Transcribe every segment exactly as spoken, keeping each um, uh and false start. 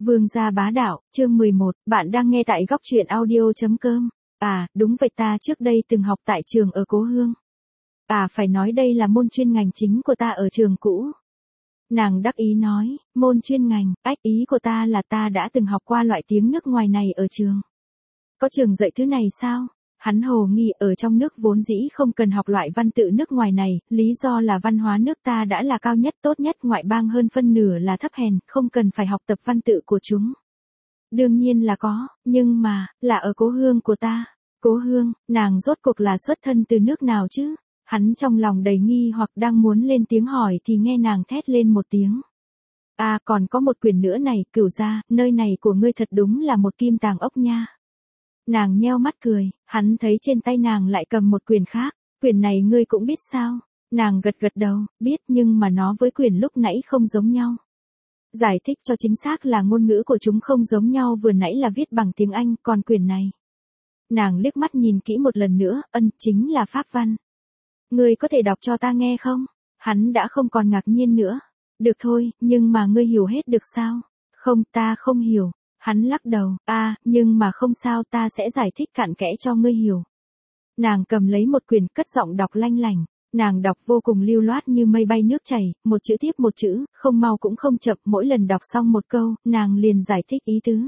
Vương gia bá đạo, chương mười một, bạn đang nghe tại góc truyện audio.com. À, đúng vậy, ta trước đây từng học tại trường ở Cố Hương. À, phải nói đây là môn chuyên ngành chính của ta ở trường cũ. Nàng đắc ý nói, môn chuyên ngành, ách, ý của ta là ta đã từng học qua loại tiếng nước ngoài này ở trường. Có trường dạy thứ này sao? Hắn hồ nghi, ở trong nước vốn dĩ không cần học loại văn tự nước ngoài này, lý do là văn hóa nước ta đã là cao nhất tốt nhất, ngoại bang hơn phân nửa là thấp hèn, không cần phải học tập văn tự của chúng. Đương nhiên là có, nhưng mà, là ở Cố Hương của ta. Cố Hương, nàng rốt cuộc là xuất thân từ nước nào chứ? Hắn trong lòng đầy nghi hoặc đang muốn lên tiếng hỏi thì nghe nàng thét lên một tiếng. À, còn có một quyển nữa này, Cửu gia, nơi này của ngươi thật đúng là một kim tàng ốc nha. Nàng nheo mắt cười, hắn thấy trên tay nàng lại cầm một quyển khác, quyển này ngươi cũng biết sao? Nàng gật gật đầu, biết, nhưng mà nó với quyển lúc nãy không giống nhau. Giải thích cho chính xác là ngôn ngữ của chúng không giống nhau, vừa nãy là viết bằng tiếng Anh, còn quyển này. Nàng liếc mắt nhìn kỹ một lần nữa, ân, chính là pháp văn. Ngươi có thể đọc cho ta nghe không? Hắn đã không còn ngạc nhiên nữa. Được thôi, nhưng mà ngươi hiểu hết được sao? Không, ta không hiểu. Hắn lắc đầu, a, à, nhưng mà không sao, ta sẽ giải thích cặn kẽ cho ngươi hiểu. Nàng cầm lấy một quyển, cất giọng đọc lanh lảnh. Nàng đọc vô cùng lưu loát như mây bay nước chảy, một chữ tiếp một chữ, không mau cũng không chậm, mỗi lần đọc xong một câu, nàng liền giải thích ý tứ.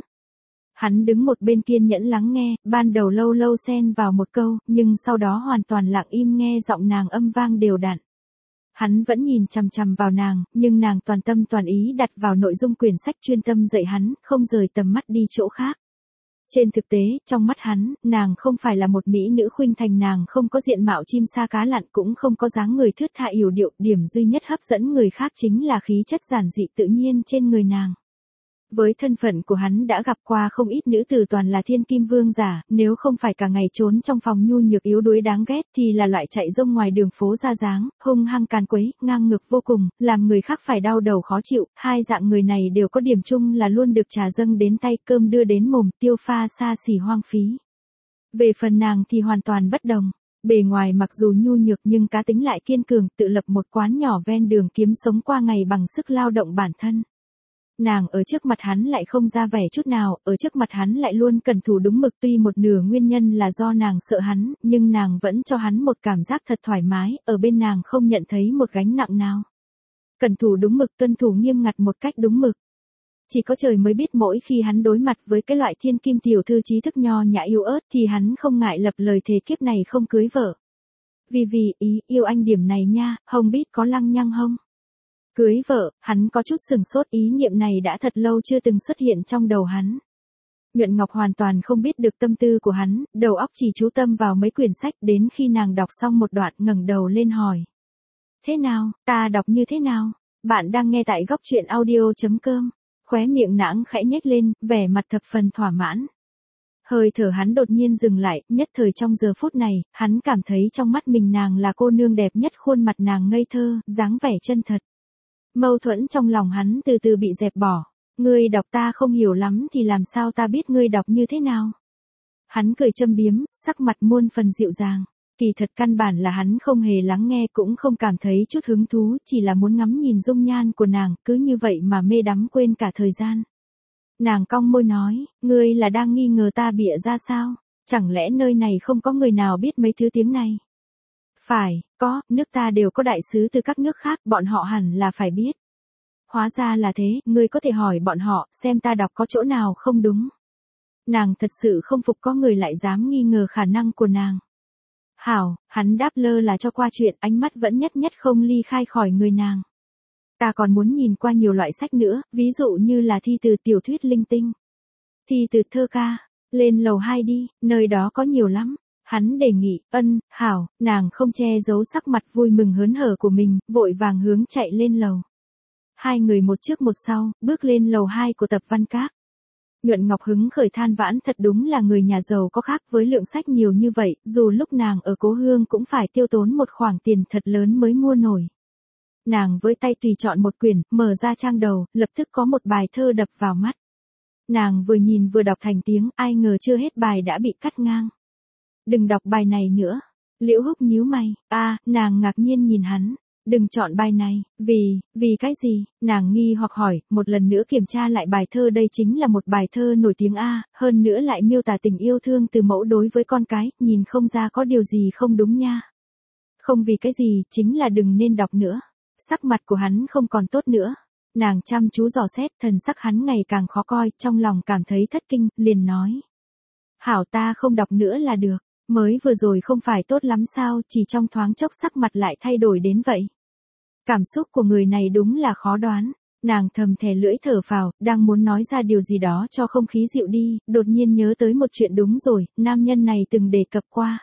Hắn đứng một bên kiên nhẫn lắng nghe, ban đầu lâu lâu xen vào một câu, nhưng sau đó hoàn toàn lặng im nghe giọng nàng âm vang đều đặn. Hắn vẫn nhìn chằm chằm vào nàng, nhưng nàng toàn tâm toàn ý đặt vào nội dung quyển sách, chuyên tâm dạy hắn, không rời tầm mắt đi chỗ khác. Trên thực tế, trong mắt hắn, nàng không phải là một mỹ nữ khuynh thành, nàng không có diện mạo chim sa cá lặn, cũng không có dáng người thướt tha yểu điệu, điểm duy nhất hấp dẫn người khác chính là khí chất giản dị tự nhiên trên người nàng. Với thân phận của hắn đã gặp qua không ít nữ tử toàn là thiên kim vương giả, nếu không phải cả ngày trốn trong phòng nhu nhược yếu đuối đáng ghét thì là loại chạy rông ngoài đường phố ra dáng, hung hăng càn quấy, ngang ngược vô cùng, làm người khác phải đau đầu khó chịu. Hai dạng người này đều có điểm chung là luôn được trà dâng đến tay, cơm đưa đến mồm, tiêu pha xa xỉ hoang phí. Về phần nàng thì hoàn toàn bất đồng. Bề ngoài mặc dù nhu nhược nhưng cá tính lại kiên cường, tự lập một quán nhỏ ven đường kiếm sống qua ngày bằng sức lao động bản thân. Nàng ở trước mặt hắn lại không ra vẻ chút nào, ở trước mặt hắn lại luôn cẩn thủ đúng mực, tuy một nửa nguyên nhân là do nàng sợ hắn, nhưng nàng vẫn cho hắn một cảm giác thật thoải mái, ở bên nàng không nhận thấy một gánh nặng nào. Cẩn thủ đúng mực, tuân thủ nghiêm ngặt một cách đúng mực. Chỉ có trời mới biết mỗi khi hắn đối mặt với cái loại thiên kim tiểu thư trí thức nho nhã yếu ớt thì hắn không ngại lập lời thề kiếp này không cưới vợ. Vì vì, ý, yêu anh điểm này nha, Hồng biết có lăng nhăng không? Cưới vợ, hắn có chút sừng sốt, ý niệm này đã thật lâu chưa từng xuất hiện trong đầu hắn. Nhuận Ngọc hoàn toàn không biết được tâm tư của hắn, đầu óc chỉ chú tâm vào mấy quyển sách, đến khi nàng đọc xong một đoạn ngẩng đầu lên hỏi. Thế nào, ta đọc như thế nào? Bạn đang nghe tại góc truyện audio.com. Khóe miệng nàng khẽ nhếch lên, vẻ mặt thập phần thỏa mãn. Hơi thở hắn đột nhiên dừng lại, nhất thời trong giờ phút này, hắn cảm thấy trong mắt mình nàng là cô nương đẹp nhất, khuôn mặt nàng ngây thơ, dáng vẻ chân thật. Mâu thuẫn trong lòng hắn từ từ bị dẹp bỏ. Ngươi đọc ta không hiểu lắm thì làm sao ta biết ngươi đọc như thế nào? Hắn cười châm biếm, sắc mặt muôn phần dịu dàng. Kỳ thật căn bản là hắn không hề lắng nghe, cũng không cảm thấy chút hứng thú, chỉ là muốn ngắm nhìn dung nhan của nàng, cứ như vậy mà mê đắm quên cả thời gian. Nàng cong môi nói, ngươi là đang nghi ngờ ta bịa ra sao? Chẳng lẽ nơi này không có người nào biết mấy thứ tiếng này? Phải, có, nước ta đều có đại sứ từ các nước khác, bọn họ hẳn là phải biết. Hóa ra là thế, ngươi có thể hỏi bọn họ, xem ta đọc có chỗ nào không đúng. Nàng thật sự không phục có người lại dám nghi ngờ khả năng của nàng. Hảo, hắn đáp lơ là cho qua chuyện, ánh mắt vẫn nhất nhất không ly khai khỏi người nàng. Ta còn muốn nhìn qua nhiều loại sách nữa, ví dụ như là thi từ, tiểu thuyết linh tinh. Thi từ, thơ ca, lên lầu hai đi, nơi đó có nhiều lắm. Hắn đề nghị, ân, hảo, nàng không che giấu sắc mặt vui mừng hớn hở của mình, vội vàng hướng chạy lên lầu. Hai người một trước một sau, bước lên lầu hai của Tập Văn Các. Nhuận Ngọc hứng khởi than vãn, thật đúng là người nhà giàu có khác, với lượng sách nhiều như vậy, dù lúc nàng ở Cố Hương cũng phải tiêu tốn một khoản tiền thật lớn mới mua nổi. Nàng với tay tùy chọn một quyển, mở ra trang đầu, lập tức có một bài thơ đập vào mắt. Nàng vừa nhìn vừa đọc thành tiếng, ai ngờ chưa hết bài đã bị cắt ngang. Đừng đọc bài này nữa. Liễu Húc nhíu mày, a, à, nàng ngạc nhiên nhìn hắn. đừng chọn bài này, vì, vì cái gì, nàng nghi hoặc hỏi, một lần nữa kiểm tra lại bài thơ đây chính là một bài thơ nổi tiếng A, hơn nữa lại miêu tả tình yêu thương từ mẫu đối với con cái, nhìn không ra có điều gì không đúng nha. Không vì cái gì, chính là đừng nên đọc nữa. Sắc mặt của hắn không còn tốt nữa. Nàng chăm chú dò xét, thần sắc hắn ngày càng khó coi, trong lòng cảm thấy thất kinh, liền nói. Hảo ta không đọc nữa là được, mới vừa rồi không phải tốt lắm sao, chỉ trong thoáng chốc sắc mặt lại thay đổi đến vậy. Cảm xúc của người này đúng là khó đoán, nàng thầm thè lưỡi thở phào, đang muốn nói ra điều gì đó cho không khí dịu đi, đột nhiên nhớ tới một chuyện đúng rồi, nam nhân này từng đề cập qua.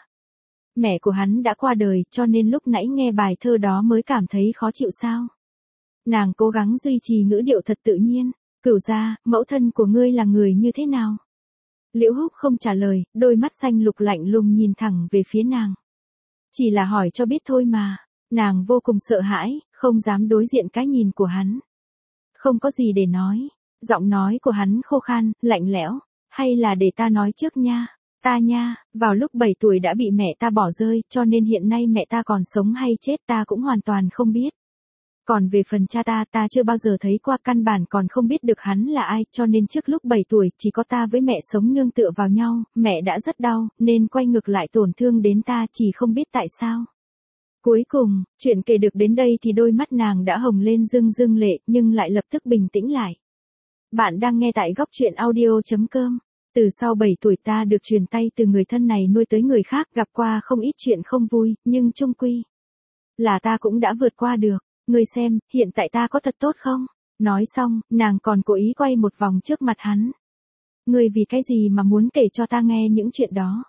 Mẹ của hắn đã qua đời, cho nên lúc nãy nghe bài thơ đó mới cảm thấy khó chịu sao. Nàng cố gắng duy trì ngữ điệu thật tự nhiên, Cửu gia, mẫu thân của ngươi là người như thế nào? Liễu Húc không trả lời, đôi mắt xanh lục lạnh lùng nhìn thẳng về phía nàng. Chỉ là hỏi cho biết thôi mà, nàng vô cùng sợ hãi, không dám đối diện cái nhìn của hắn. Không có gì để nói, giọng nói của hắn khô khan, lạnh lẽo, hay là để ta nói trước nha. Ta nha, vào lúc bảy tuổi đã bị mẹ ta bỏ rơi, cho nên hiện nay mẹ ta còn sống hay chết ta cũng hoàn toàn không biết. Còn về phần cha ta, ta chưa bao giờ thấy qua, căn bản còn không biết được hắn là ai, cho nên trước lúc bảy tuổi, chỉ có ta với mẹ sống nương tựa vào nhau, mẹ đã rất đau, nên quay ngược lại tổn thương đến ta, chỉ không biết tại sao. Cuối cùng, chuyện kể được đến đây thì đôi mắt nàng đã hồng lên rưng rưng lệ, nhưng lại lập tức bình tĩnh lại. Bạn đang nghe tại góc truyện audio chấm com. Từ sau bảy tuổi ta được truyền tay từ người thân này nuôi tới người khác, gặp qua không ít chuyện không vui, nhưng chung quy là ta cũng đã vượt qua được. Ngươi xem, hiện tại ta có thật tốt không? Nói xong, nàng còn cố ý quay một vòng trước mặt hắn. Ngươi vì cái gì mà muốn kể cho ta nghe những chuyện đó?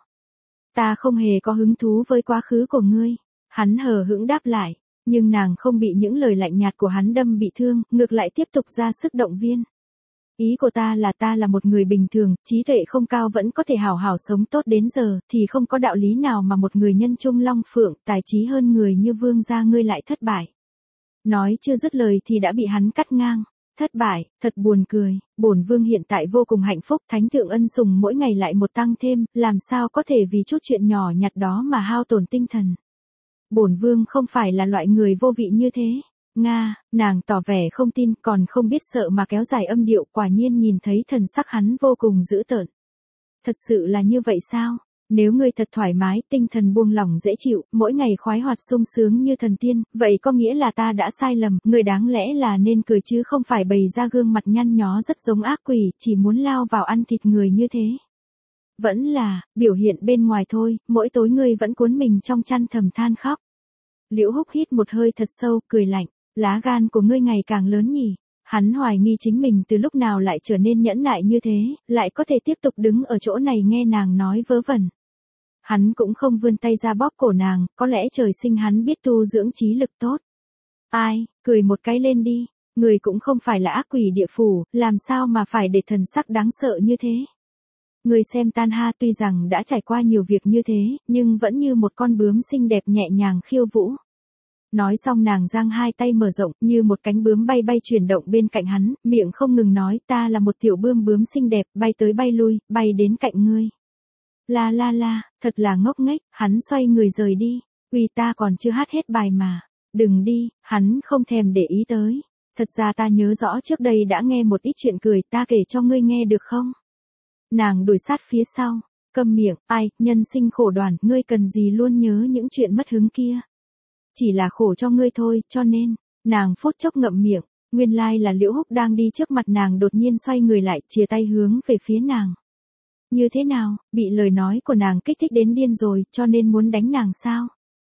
Ta không hề có hứng thú với quá khứ của ngươi. Hắn hờ hững đáp lại, nhưng nàng không bị những lời lạnh nhạt của hắn đâm bị thương, ngược lại tiếp tục ra sức động viên. Ý của ta là ta là một người bình thường, trí tuệ không cao vẫn có thể hảo hảo sống tốt đến giờ, thì không có đạo lý nào mà một người nhân trung long phượng, tài trí hơn người như vương gia ngươi lại thất bại. Nói chưa dứt lời thì đã bị hắn cắt ngang. Thất bại, thật buồn cười, bổn vương hiện tại vô cùng hạnh phúc, thánh thượng ân sủng mỗi ngày lại một tăng thêm, làm sao có thể vì chút chuyện nhỏ nhặt đó mà hao tổn tinh thần. Bổn vương không phải là loại người vô vị như thế. Nga, nàng tỏ vẻ không tin, còn không biết sợ mà kéo dài âm điệu, quả nhiên nhìn thấy thần sắc hắn vô cùng dữ tợn. Thật sự là như vậy sao? Nếu ngươi thật thoải mái, tinh thần buông lỏng dễ chịu, mỗi ngày khoái hoạt sung sướng như thần tiên, vậy có nghĩa là ta đã sai lầm, ngươi đáng lẽ là nên cười chứ không phải bày ra gương mặt nhăn nhó rất giống ác quỷ, chỉ muốn lao vào ăn thịt người như thế. Vẫn là, biểu hiện bên ngoài thôi, mỗi tối ngươi vẫn cuốn mình trong chăn thầm than khóc. Liễu Húc hít một hơi thật sâu, cười lạnh, lá gan của ngươi ngày càng lớn nhỉ. Hắn hoài nghi chính mình từ lúc nào lại trở nên nhẫn nại như thế, lại có thể tiếp tục đứng ở chỗ này nghe nàng nói vớ vẩn. Hắn cũng không vươn tay ra bóp cổ nàng, có lẽ trời sinh hắn biết tu dưỡng trí lực tốt. Ai, cười một cái lên đi, người cũng không phải là ác quỷ địa phủ, làm sao mà phải để thần sắc đáng sợ như thế. Người xem Tan Ha tuy rằng đã trải qua nhiều việc như thế, nhưng vẫn như một con bướm xinh đẹp nhẹ nhàng khiêu vũ. Nói xong nàng giang hai tay mở rộng như một cánh bướm bay bay chuyển động bên cạnh hắn, miệng không ngừng nói ta là một tiểu bươm bướm xinh đẹp, bay tới bay lui, bay đến cạnh ngươi. La la la, thật là ngốc nghếch, hắn xoay người rời đi, uy ta còn chưa hát hết bài mà, đừng đi, hắn không thèm để ý tới. Thật ra ta nhớ rõ trước đây đã nghe một ít chuyện cười, ta kể cho ngươi nghe được không? Nàng đuổi sát phía sau, câm miệng, ai, nhân sinh khổ đoàn, ngươi cần gì luôn nhớ những chuyện mất hứng kia. Chỉ là khổ cho ngươi thôi, cho nên, nàng phút chốc ngậm miệng, nguyên lai là Liễu Húc đang đi trước mặt nàng đột nhiên xoay người lại, chìa tay hướng về phía nàng. Như thế nào, bị lời nói của nàng kích thích đến điên rồi, cho nên muốn đánh nàng sao?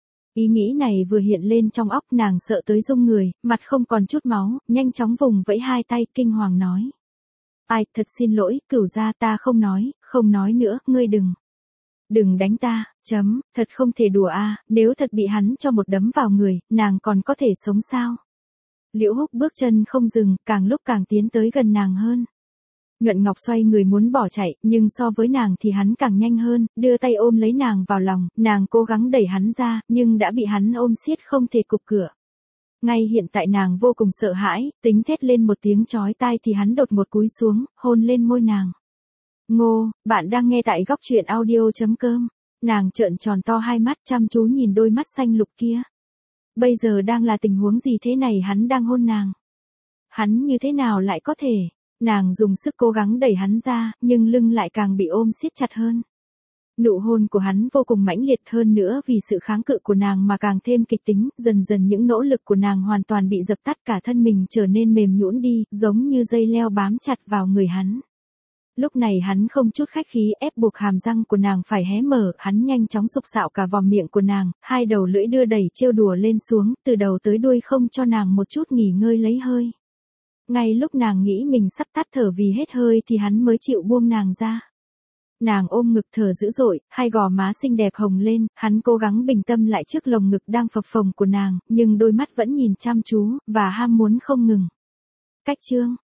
Ý nghĩ này vừa hiện lên trong óc nàng sợ tới rung người, mặt không còn chút máu, nhanh chóng vùng vẫy hai tay, kinh hoàng nói. Ai, thật xin lỗi, Cửu gia ta không nói, không nói nữa, ngươi đừng. Đừng đánh ta, chấm, thật không thể đùa a, à, nếu thật bị hắn cho một đấm vào người, nàng còn có thể sống sao? Liễu Húc bước chân không dừng, càng lúc càng tiến tới gần nàng hơn. Nhuận Ngọc xoay người muốn bỏ chạy, nhưng so với nàng thì hắn càng nhanh hơn, đưa tay ôm lấy nàng vào lòng, nàng cố gắng đẩy hắn ra, nhưng đã bị hắn ôm siết không thể cụp cửa. Ngay hiện tại nàng vô cùng sợ hãi, tính thét lên một tiếng chói tai thì hắn đột ngột cúi xuống, hôn lên môi nàng. Ngô, bạn đang nghe tại góc truyện audio chấm com. Nàng trợn tròn to hai mắt chăm chú nhìn đôi mắt xanh lục kia. Bây giờ đang là tình huống gì thế này, hắn đang hôn nàng. Hắn như thế nào lại có thể? Nàng dùng sức cố gắng đẩy hắn ra, nhưng lưng lại càng bị ôm siết chặt hơn. Nụ hôn của hắn vô cùng mãnh liệt, hơn nữa vì sự kháng cự của nàng mà càng thêm kịch tính, dần dần những nỗ lực của nàng hoàn toàn bị dập tắt, cả thân mình trở nên mềm nhũn đi, giống như dây leo bám chặt vào người hắn. Lúc này hắn không chút khách khí ép buộc hàm răng của nàng phải hé mở, hắn nhanh chóng sục sạo cả vòm miệng của nàng, hai đầu lưỡi đưa đẩy trêu đùa lên xuống, từ đầu tới đuôi không cho nàng một chút nghỉ ngơi lấy hơi. Ngay lúc nàng nghĩ mình sắp tắt thở vì hết hơi thì hắn mới chịu buông nàng ra. Nàng ôm ngực thở dữ dội, hai gò má xinh đẹp hồng lên, hắn cố gắng bình tâm lại trước lồng ngực đang phập phồng của nàng, nhưng đôi mắt vẫn nhìn chăm chú, và ham muốn không ngừng. Cách chương